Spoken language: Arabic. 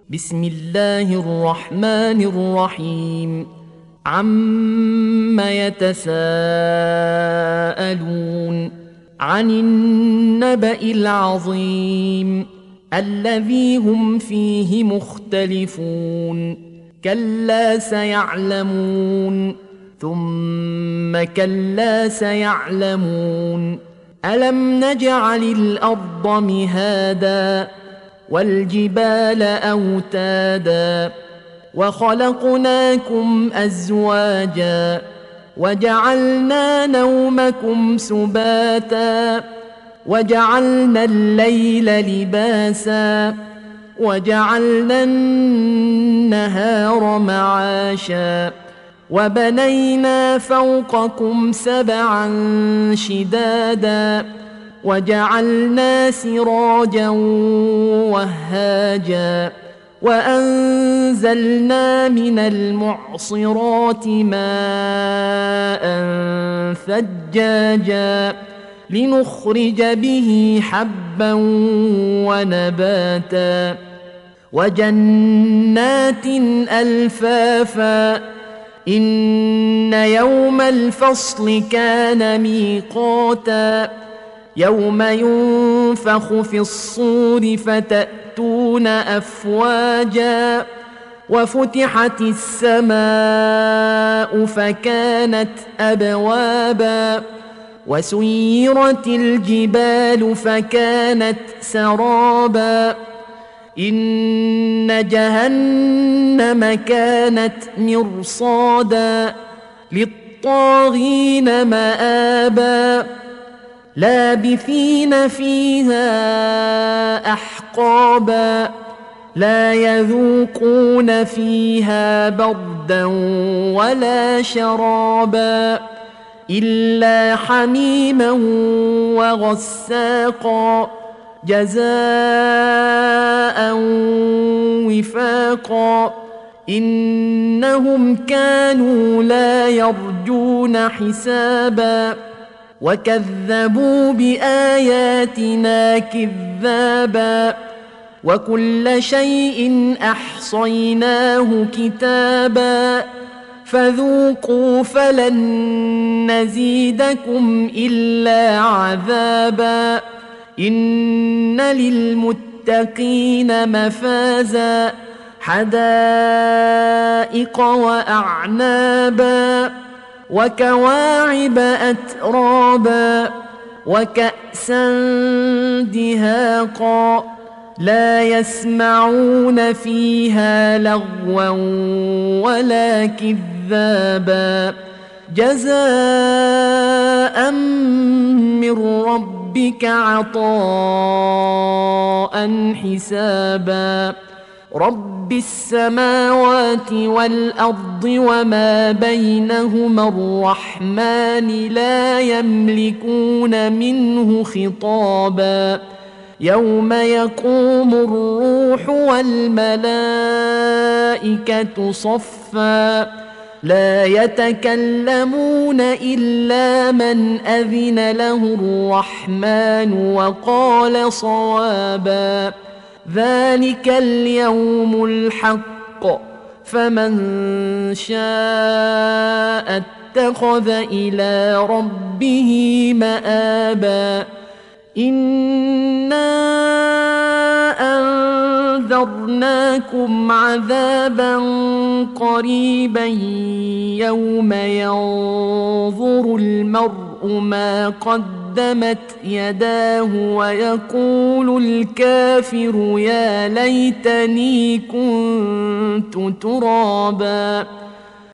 بسم الله الرحمن الرحيم. عم يتساءلون عن النبأ العظيم الذي هم فيه مختلفون كلا سيعلمون ثم كلا سيعلمون ألم نجعل الأرض مهادا والجبال أوتادا وخلقناكم أزواجا وجعلنا نومكم سباتا وجعلنا الليل لباسا وجعلنا النهار معاشا وبنينا فوقكم سبعا شدادا وجعلنا سراجا وهاجا وأنزلنا من المعصرات ماء ثجاجا لنخرج به حبا ونباتا وجنات ألفافا إن يوم الفصل كان ميقاتا يوم ينفخ في الصور فتأتون أفواجا وفتحت السماء فكانت أبوابا وسيرت الجبال فكانت سرابا إن جهنم كانت مرصادا للطاغين مآبا لابثين فيها أحقابا لا يذوقون فيها بردا ولا شرابا إلا حميما وغساقا جزاء وفاقا إنهم كانوا لا يرجون حسابا وكذبوا بآياتنا كذابا وكل شيء أحصيناه كتابا فذوقوا فلن نزيدكم إلا عذابا إن للمتقين مفازا حدائق وأعنابا وكواعب أترابا وكأسا دهاقا لا يسمعون فيها لغوا ولا كذابا جزاء من ربك عطاء حسابا رب السماوات والأرض وما بينهما الرحمن لا يملكون منه خطابا يوم يقوم الروح والملائكة صفا لا يتكلمون إلا من أذن له الرحمن وقال صوابا ذلك اليوم الحق فمن شاء اتخذ إلى ربه مآبا إنا أنذرناكم عذابا قريبا يوم ينظر المرء ما قدمت يداه ويقول الكافر يا ليتني كنت ترابا